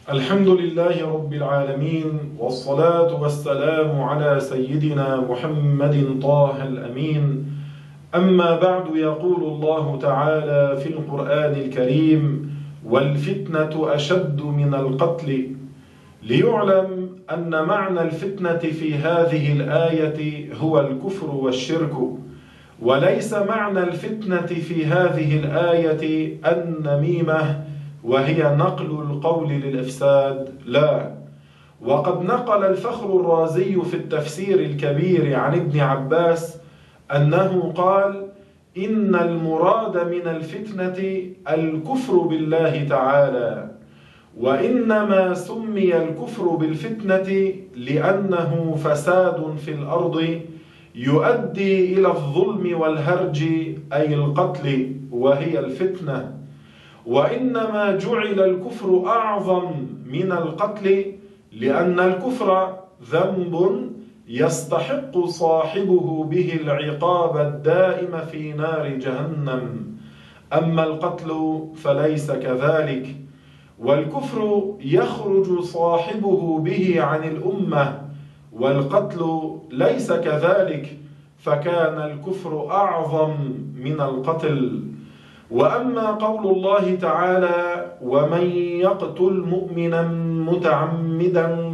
الحمد لله رب العالمين، والصلاة والسلام على سيدنا محمد طه الأمين. أما بعد، يقول الله تعالى في القرآن الكريم: والفتنة أشد من القتل. ليعلم أن معنى الفتنة في هذه الآية هو الكفر والشرك، وليس معنى الفتنة في هذه الآية النميمة وهي نقل القول للإفساد، لا. وقد نقل الفخر الرازي في التفسير الكبير عن ابن عباس أنه قال: إن المراد من الفتنة الكفر بالله تعالى، وإنما سمي الكفر بالفتنة لأنه فساد في الأرض يؤدي إلى الظلم والهرج، أي القتل وهي الفتنة. وإنما جعل الكفر أعظم من القتل لأن الكفر ذنب يستحق صاحبه به العقاب الدائم في نار جهنم، أما القتل فليس كذلك، والكفر يخرج صاحبه به عن الأمة، والقتل ليس كذلك، فكان الكفر أعظم من القتل. وأما قول الله تعالى: ومن يقتل مؤمنا متعمدا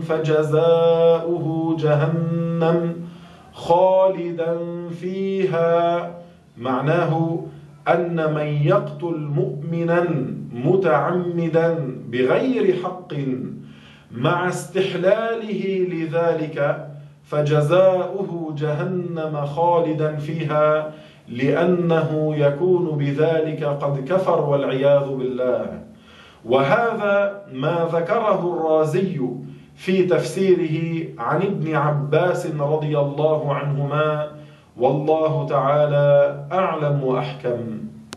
فجزاؤه جهنم خالدا فيها، معناه أن من يقتل مؤمنا متعمدا بغير حق مع استحلاله لذلك فجزاؤه جهنم خالدا فيها، لأنه يكون بذلك قد كفر والعياذ بالله. وهذا ما ذكره الرازي في تفسيره عن ابن عباس رضي الله عنهما، والله تعالى أعلم وأحكم.